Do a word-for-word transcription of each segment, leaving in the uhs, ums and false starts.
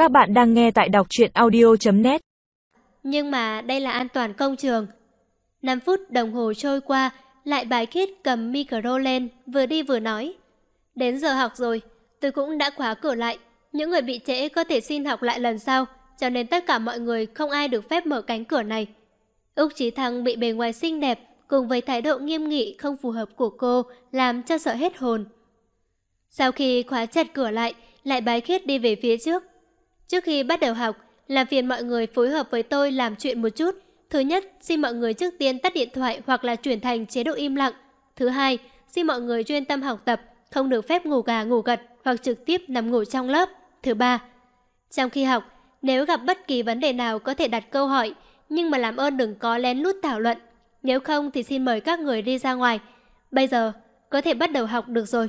Các bạn đang nghe tại đọc truyện audio chấm net. Nhưng mà đây là an toàn công trường. năm phút đồng hồ trôi qua, Lại Bái Khiết cầm micro lên, vừa đi vừa nói. Đến giờ học rồi, tôi cũng đã khóa cửa lại. Những người bị trễ có thể xin học lại lần sau, cho nên tất cả mọi người không ai được phép mở cánh cửa này. Úc Chí Thăng bị bề ngoài xinh đẹp cùng với thái độ nghiêm nghị không phù hợp của cô làm cho sợ hết hồn. Sau khi khóa chặt cửa lại, Lại Bái Khiết đi về phía trước. Trước khi bắt đầu học, làm phiền mọi người phối hợp với tôi làm chuyện một chút. Thứ nhất, xin mọi người trước tiên tắt điện thoại hoặc là chuyển thành chế độ im lặng. Thứ hai, xin mọi người chuyên tâm học tập, không được phép ngủ gà ngủ gật hoặc trực tiếp nằm ngủ trong lớp. Thứ ba, trong khi học, nếu gặp bất kỳ vấn đề nào có thể đặt câu hỏi, nhưng mà làm ơn đừng có lén lút thảo luận. Nếu không thì xin mời các người đi ra ngoài. Bây giờ, có thể bắt đầu học được rồi.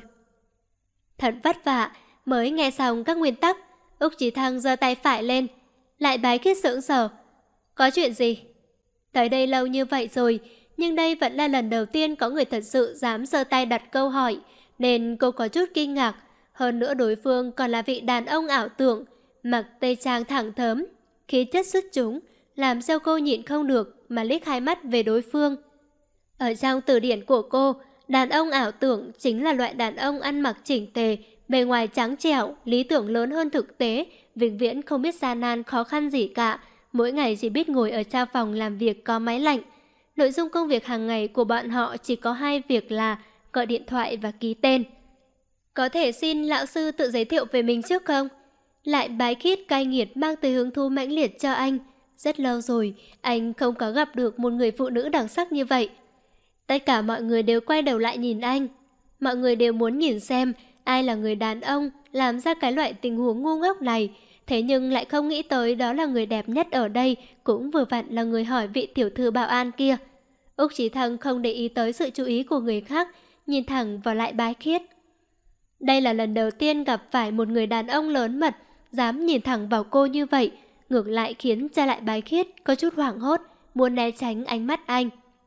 Thật vất vả mới nghe xong các nguyên tắc. Úc Chí Thăng giơ tay phải lên. Lại Bái Khiết sững sờ. Có chuyện gì? Tới đây lâu như vậy rồi, nhưng đây vẫn là lần đầu tiên có người thật sự dám giơ tay đặt câu hỏi, nên cô có chút kinh ngạc. Hơn nữa đối phương còn là vị đàn ông ảo tưởng, mặc tây trang thẳng thớm, khí chất xuất chúng, làm sao cô nhịn không được mà liếc hai mắt về đối phương. Ở trong từ điển của cô, đàn ông ảo tưởng chính là loại đàn ông ăn mặc chỉnh tề, bề ngoài trắng trẻo, lý tưởng lớn hơn thực tế, vĩnh viễn không biết gian nan khó khăn gì cả, mỗi ngày chỉ biết ngồi ở trong phòng làm việc có máy lạnh. Nội dung công việc hàng ngày của bọn họ chỉ có hai việc là gọi điện thoại và ký tên. Có thể xin lão sư tự giới thiệu về mình trước không? Lại Bái Khiết cay nghiệt mang tới hứng thú mãnh liệt cho anh. Rất lâu rồi, anh không có gặp được một người phụ nữ đặc sắc như vậy. Tất cả mọi người đều quay đầu lại nhìn anh. Mọi người đều muốn nhìn xem ai là người đàn ông làm ra cái loại tình huống ngu ngốc này. Thế nhưng lại không nghĩ tới đó là người đẹp nhất ở đây, cũng vừa vặn là người hỏi vị tiểu thư bảo an kia. Úc Chí Thăng không để ý tới sự chú ý của người khác, nhìn thẳng vào Lại Bái Khiết. Đây là lần đầu tiên gặp phải một người đàn ông lớn mật, dám nhìn thẳng vào cô như vậy, ngược lại khiến cho Lại Bái Khiết có chút hoảng hốt, muốn né tránh ánh mắt anh.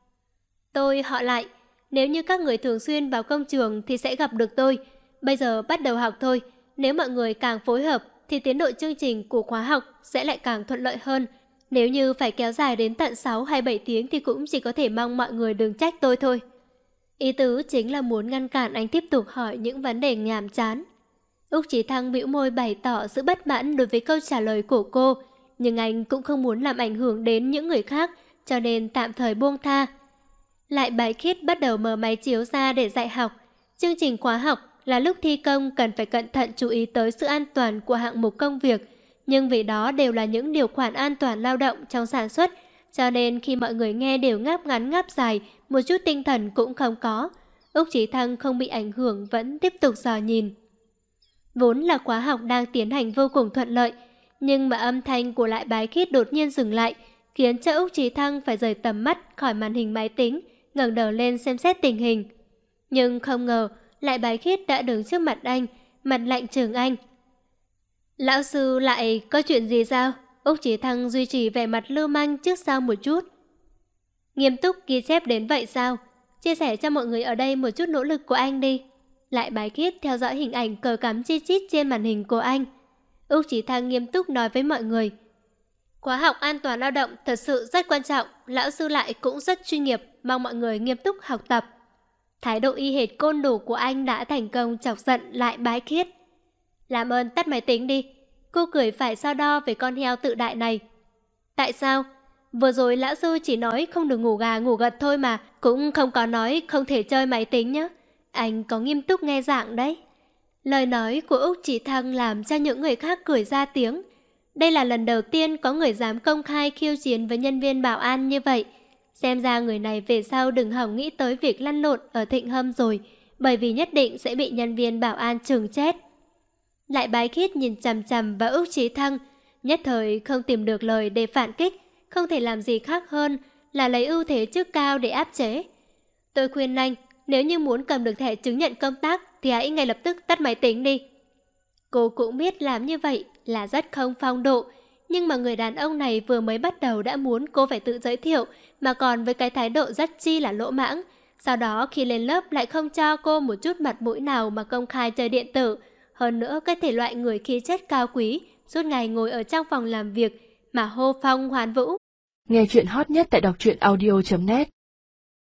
Tôi họ Lại, nếu như các người thường xuyên vào công trường thì sẽ gặp được tôi. Bây giờ bắt đầu học thôi, nếu mọi người càng phối hợp thì tiến độ chương trình của khóa học sẽ lại càng thuận lợi hơn. Nếu như phải kéo dài đến tận sáu hay bảy tiếng thì cũng chỉ có thể mong mọi người đừng trách tôi thôi. Ý tứ chính là muốn ngăn cản anh tiếp tục hỏi những vấn đề nhàm chán. Úc Chí Thăng bĩu môi bày tỏ sự bất mãn đối với câu trả lời của cô, nhưng anh cũng không muốn làm ảnh hưởng đến những người khác, cho nên tạm thời buông tha. Lại Bái Khiết bắt đầu mở máy chiếu ra để dạy học. Chương trình khóa học là lúc thi công cần phải cẩn thận chú ý tới sự an toàn của hạng mục công việc, nhưng vì đó đều là những điều khoản an toàn lao động trong sản xuất, cho nên khi mọi người nghe đều ngáp ngắn ngáp dài, một chút tinh thần cũng không có. Úc Chí Thăng không bị ảnh hưởng vẫn tiếp tục dò nhìn. Vốn là khóa học đang tiến hành vô cùng thuận lợi, nhưng mà âm thanh của Lại Bái Khiết đột nhiên dừng lại, khiến cho Úc Chí Thăng phải rời tầm mắt khỏi màn hình máy tính, ngẩng đầu lên xem xét tình hình. Nhưng không ngờ, Lại Bái Khiết đã đứng trước mặt anh, mặt lạnh trừng anh. Lão sư lại có chuyện gì sao? Úc Chí Thăng duy trì vẻ mặt lưu manh trước sau một chút. Nghiêm túc ghi chép đến vậy sao? Chia sẻ cho mọi người ở đây một chút nỗ lực của anh đi. Lại Bái Khiết theo dõi hình ảnh cờ cắm chi chít trên màn hình của anh. Úc Chí Thăng nghiêm túc nói với mọi người. Khóa học an toàn lao động thật sự rất quan trọng, lão sư Lại cũng rất chuyên nghiệp, mong mọi người nghiêm túc học tập. Thái độ y hệt côn đồ của anh đã thành công chọc giận Lại Bái Khiết. Làm ơn tắt máy tính đi, cô cười phải so đo về con heo tự đại này. Tại sao? Vừa rồi lão sư chỉ nói không được ngủ gà ngủ gật thôi mà, cũng không có nói không thể chơi máy tính nhé. Anh có nghiêm túc nghe giảng đấy. Lời nói của Úc Chí Thăng làm cho những người khác cười ra tiếng. Đây là lần đầu tiên có người dám công khai khiêu chiến với nhân viên bảo an như vậy. Xem ra người này về sau đừng hỏng nghĩ tới việc lăn lộn ở Thịnh Hâm rồi, bởi vì nhất định sẽ bị nhân viên bảo an trừng chết. Lại Bái Khiết nhìn chằm chằm vào Úc Chí Thăng, nhất thời không tìm được lời để phản kích, không thể làm gì khác hơn là lấy ưu thế trước cao để áp chế. Tôi khuyên anh, nếu như muốn cầm được thẻ chứng nhận công tác thì hãy ngay lập tức tắt máy tính đi. Cô cũng biết làm như vậy là rất không phong độ, nhưng mà người đàn ông này vừa mới bắt đầu đã muốn cô phải tự giới thiệu, mà còn với cái thái độ rất chi là lỗ mãng. Sau đó khi lên lớp lại không cho cô một chút mặt mũi nào mà công khai chơi điện tử. Hơn nữa cái thể loại người khí chất cao quý suốt ngày ngồi ở trong phòng làm việc mà hô phong hoán vũ. Nghe chuyện hot nhất tại đọc truyện audio chấm net.